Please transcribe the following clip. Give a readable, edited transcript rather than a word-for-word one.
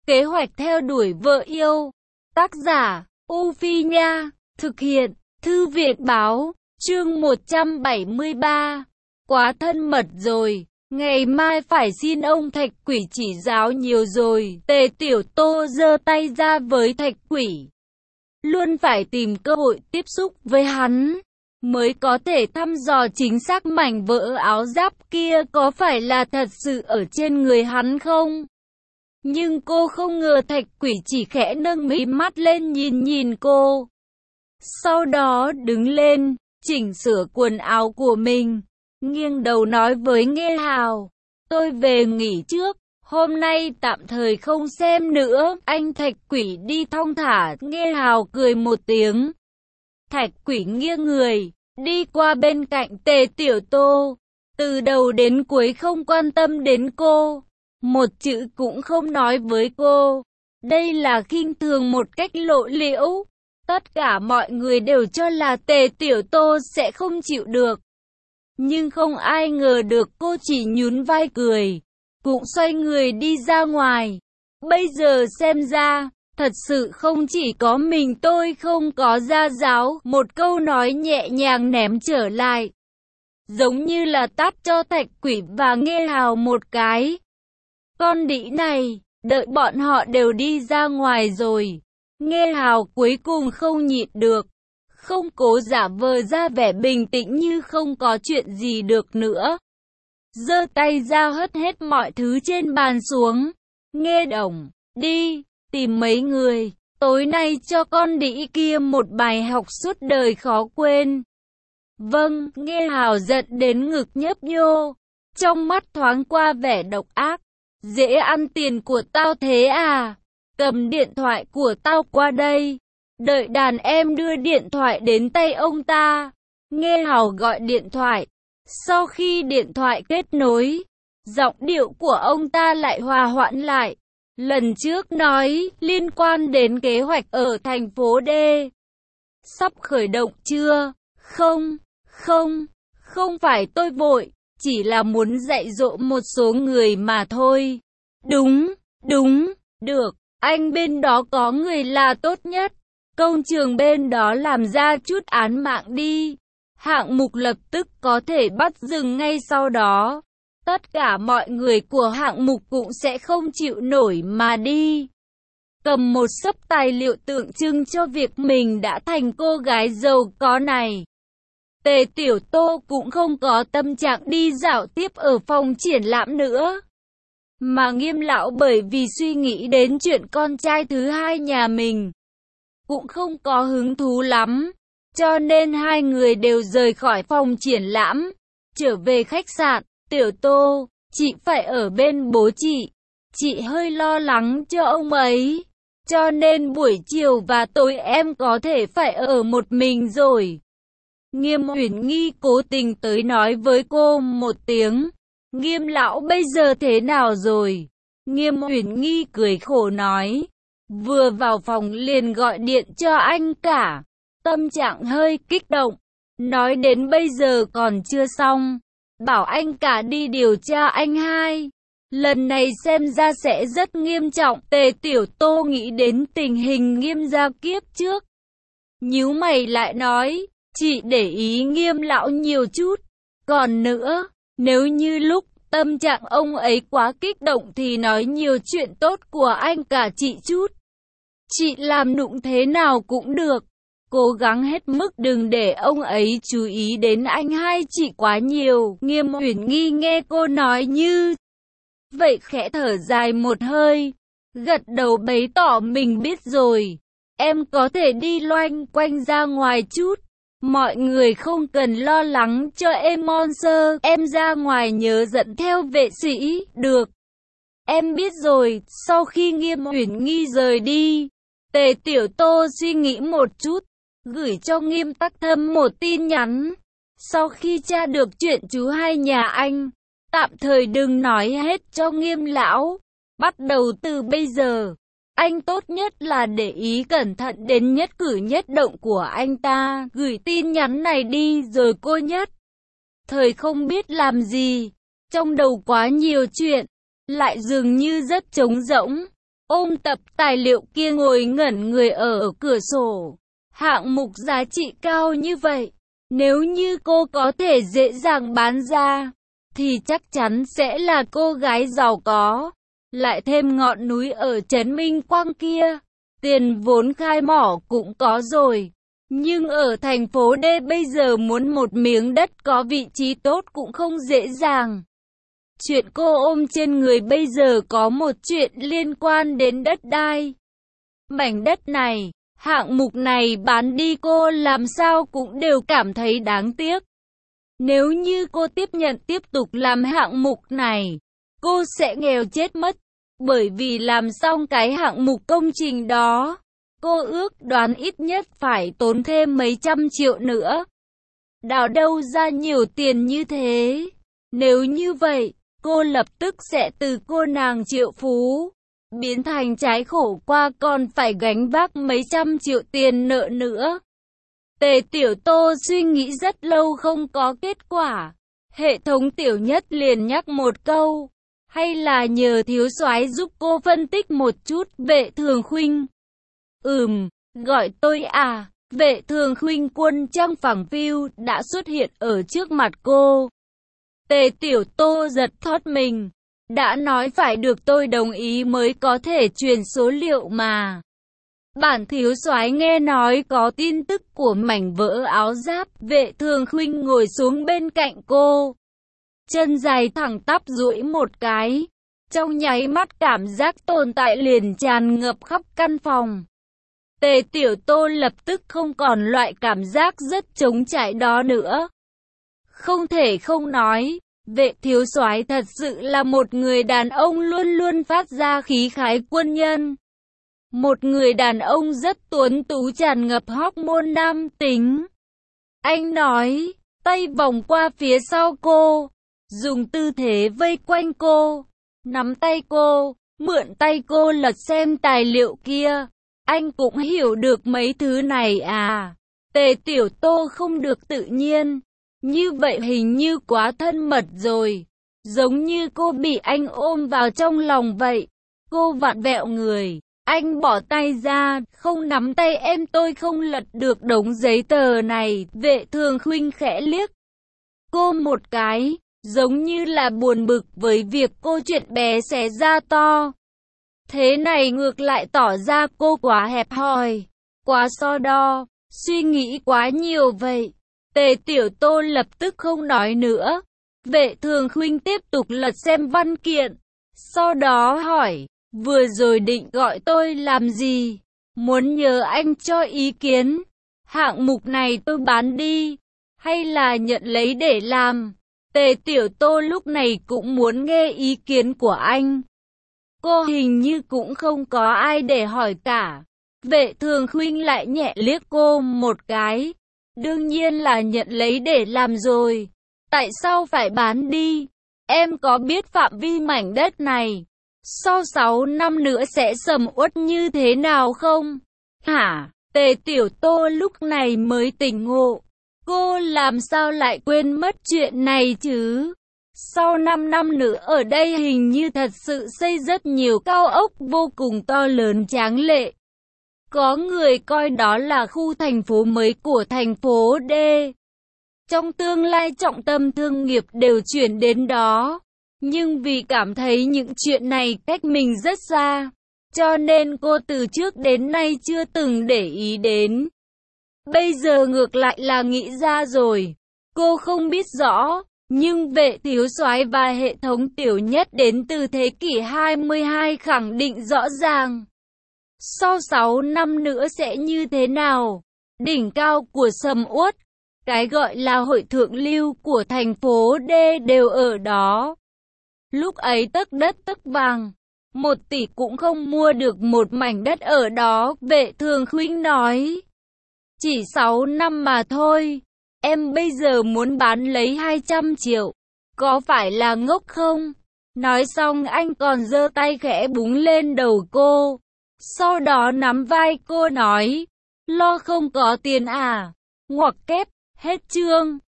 Kế hoạch theo đuổi vợ yêu. Tác giả, U Phi Nha. Thực hiện, Thư viện Báo. Chương 173. Quá thân mật rồi. Ngày mai phải xin ông Thạch Quỷ chỉ giáo nhiều rồi. Tề Tiểu Tô giơ tay ra với Thạch Quỷ. Luôn phải tìm cơ hội tiếp xúc với hắn, mới có thể thăm dò chính xác mảnh vỡ áo giáp kia có phải là thật sự ở trên người hắn không. Nhưng cô không ngờ Thạch Quỷ chỉ khẽ nâng mí mắt lên nhìn cô. Sau đó đứng lên, chỉnh sửa quần áo của mình, nghiêng đầu nói với Nghê Hào, tôi về nghỉ trước, hôm nay tạm thời không xem nữa. Anh Thạch Quỷ đi thong thả. Nghê Hào cười một tiếng. Thạch Quỷ nghiêng người, đi qua bên cạnh Tề Tiểu Tô, từ đầu đến cuối không quan tâm đến cô, một chữ cũng không nói với cô. Đây là khinh thường một cách lộ liễu. Tất cả mọi người đều cho là Tề Tiểu Tô sẽ không chịu được. Nhưng không ai ngờ được cô chỉ nhún vai cười, cũng xoay người đi ra ngoài. Bây giờ xem ra, thật sự không chỉ có mình tôi không có gia giáo. Một câu nói nhẹ nhàng ném trở lại, giống như là tát cho Thạch Quỷ và Nghê Hào một cái. Con đĩ này, đợi bọn họ đều đi ra ngoài rồi, Nghê Hào cuối cùng không nhịn được, không cố giả vờ ra vẻ bình tĩnh như không có chuyện gì được nữa. Giơ tay ra hất hết mọi thứ trên bàn xuống. Nghê Đồng, đi, tìm mấy người, tối nay cho con đĩ kia một bài học suốt đời khó quên. Vâng. Nghê Hào giận đến ngực nhấp nhô, trong mắt thoáng qua vẻ độc ác. Dễ ăn tiền của tao thế à? Cầm điện thoại của tao qua đây, đợi đàn em đưa điện thoại đến tay ông ta. Nghê Hào gọi điện thoại. Sau khi điện thoại kết nối, giọng điệu của ông ta lại hòa hoãn lại. Lần trước nói liên quan đến kế hoạch ở thành phố D. Sắp khởi động chưa? Không phải tôi vội, chỉ là muốn dạy dỗ một số người mà thôi. Đúng, được, anh bên đó có người là tốt nhất. Công trường bên đó làm ra chút án mạng đi. Hạng mục lập tức có thể bắt dừng ngay sau đó. Tất cả mọi người của hạng mục cũng sẽ không chịu nổi mà đi. Cầm một xấp tài liệu tượng trưng cho việc mình đã thành cô gái giàu có này. Tề Tiểu Tô cũng không có tâm trạng đi dạo tiếp ở phòng triển lãm nữa. Mà Nghiêm lão bởi vì suy nghĩ đến chuyện con trai thứ hai nhà mình, cũng không có hứng thú lắm. Cho nên hai người đều rời khỏi phòng triển lãm, trở về khách sạn. Tiểu Tô, chị phải ở bên bố chị hơi lo lắng cho ông ấy. Cho nên buổi chiều và tối em có thể phải ở một mình rồi. Nghiêm Uyển Nghi cố tình tới nói với cô một tiếng. Nghiêm lão bây giờ thế nào rồi? Nghiêm Uyển Nghi cười khổ nói. Vừa vào phòng liền gọi điện cho anh cả. Tâm trạng hơi kích động. Nói đến bây giờ còn chưa xong. Bảo anh cả đi điều tra anh hai. Lần này xem ra sẽ rất nghiêm trọng. Tề Tiểu Tô nghĩ đến tình hình Nghiêm gia kiếp trước, nhíu mày lại nói. Chị để ý Nghiêm lão nhiều chút. Còn nữa, nếu như lúc tâm trạng ông ấy quá kích động thì nói nhiều chuyện tốt của anh cả chị chút. Chị làm nụng thế nào cũng được. Cố gắng hết mức đừng để ông ấy chú ý đến anh hai chị quá nhiều. Nghiêm Uyển Nghi nghe cô nói như vậy khẽ thở dài một hơi, gật đầu bày tỏ mình biết rồi. Em có thể đi loanh quanh ra ngoài chút. Mọi người không cần lo lắng cho em Monster. Em ra ngoài nhớ dẫn theo vệ sĩ. Được, em biết rồi. Sau khi Nghiêm Uyển Nghi rời đi, Tề Tiểu Tô suy nghĩ một chút, gửi cho Nghiêm Tắc Thâm một tin nhắn. Sau khi tra được chuyện chú hai nhà anh, tạm thời đừng nói hết cho Nghiêm lão. Bắt đầu từ bây giờ, anh tốt nhất là để ý cẩn thận đến nhất cử nhất động của anh ta. Gửi tin nhắn này đi rồi cô Nhất thời không biết làm gì, trong đầu quá nhiều chuyện, lại dường như rất trống rỗng. ôm tập tài liệu kia ngồi ngẩn người ở cửa sổ. Hạng mục giá trị cao như vậy, nếu như cô có thể dễ dàng bán ra, thì chắc chắn sẽ là cô gái giàu có. Lại thêm ngọn núi ở trấn Minh Quang kia, tiền vốn khai mỏ cũng có rồi. Nhưng ở thành phố D bây giờ muốn một miếng đất có vị trí tốt cũng không dễ dàng. Chuyện cô ôm trên người bây giờ có một chuyện liên quan đến đất đai. Mảnh đất này, hạng mục này bán đi cô làm sao cũng đều cảm thấy đáng tiếc. Nếu như cô tiếp tục làm hạng mục này, cô sẽ nghèo chết mất. Bởi vì làm xong cái hạng mục công trình đó, cô ước đoán ít nhất phải tốn thêm mấy trăm triệu nữa. Đào đâu ra nhiều tiền như thế? Nếu như vậy, cô lập tức sẽ từ cô nàng triệu phú, biến thành trái khổ qua còn phải gánh vác mấy trăm triệu tiền nợ nữa. Tề Tiểu Tô suy nghĩ rất lâu không có kết quả. Hệ thống Tiểu Nhất liền nhắc một câu. Hay là nhờ thiếu soái giúp cô phân tích một chút. Vệ Thường Khuynh. Gọi tôi à. Vệ Thường Khuynh quân trang phẳng phiu đã xuất hiện ở trước mặt cô. Tề Tiểu Tô giật thót mình. Đã nói phải được tôi đồng ý mới có thể truyền số liệu mà. Bản thiếu soái nghe nói có tin tức của mảnh vỡ áo giáp. Vệ Thường Khuynh ngồi xuống bên cạnh cô. Chân dài thẳng tắp duỗi một cái. Trong nháy mắt cảm giác tồn tại liền tràn ngập khắp căn phòng. Tề Tiểu Tô lập tức không còn loại cảm giác rất trống trải đó nữa. Không thể không nói, vệ thiếu soái thật sự là một người đàn ông luôn luôn phát ra khí khái quân nhân. Một người đàn ông rất tuấn tú tràn ngập hormone nam tính. Anh nói, tay vòng qua phía sau cô, dùng tư thế vây quanh cô, nắm tay cô, mượn tay cô lật xem tài liệu kia. Anh cũng hiểu được mấy thứ này à? Tề Tiểu Tô không được tự nhiên. Như vậy hình như quá thân mật rồi. Giống như cô bị anh ôm vào trong lòng vậy. Cô vặn vẹo người. Anh bỏ tay ra, không nắm tay em tôi không lật được đống giấy tờ này. Vệ Thường Khuynh khẽ liếc cô một cái, giống như là buồn bực với việc cô chuyện bé xé ra to. Thế này ngược lại tỏ ra cô quá hẹp hòi, quá so đo, suy nghĩ quá nhiều vậy. Tề Tiểu Tô lập tức không nói nữa. Vệ Thường Khuynh tiếp tục lật xem văn kiện, sau đó hỏi, vừa rồi định gọi tôi làm gì? Muốn nhờ anh cho ý kiến. Hạng mục này tôi bán đi, hay là nhận lấy để làm? Tề Tiểu Tô lúc này cũng muốn nghe ý kiến của anh. Cô hình như cũng không có ai để hỏi cả. Vệ Thường Khuynh lại nhẹ liếc cô một cái. Đương nhiên là nhận lấy để làm rồi. Tại sao phải bán đi? Em có biết phạm vi mảnh đất này sau 6 năm nữa sẽ sầm uất như thế nào không? Hả? Tề Tiểu Tô lúc này mới tỉnh ngộ. Cô làm sao lại quên mất chuyện này chứ? Sau 5 năm nữa ở đây hình như thật sự xây rất nhiều cao ốc vô cùng to lớn tráng lệ. Có người coi đó là khu thành phố mới của thành phố D. Trong tương lai trọng tâm thương nghiệp đều chuyển đến đó. Nhưng vì cảm thấy những chuyện này cách mình rất xa, cho nên cô từ trước đến nay chưa từng để ý đến. Bây giờ ngược lại là nghĩ ra rồi. Cô không biết rõ, nhưng vệ thiếu soái và hệ thống Tiểu Nhất đến từ thế kỷ 22 khẳng định rõ ràng. Sau 6 năm nữa sẽ như thế nào? Đỉnh cao của sầm uất, cái gọi là hội thượng lưu của thành phố D đều ở đó. Lúc ấy tấc đất tấc vàng, 1 tỷ cũng không mua được một mảnh đất ở đó. Vệ Thường Khuynh nói, chỉ 6 năm mà thôi, em bây giờ muốn bán lấy 200 triệu, có phải là ngốc không? Nói xong anh còn giơ tay khẽ búng lên đầu cô, sau đó nắm vai cô nói, lo không có tiền à? Ngoặc kép, hết chương.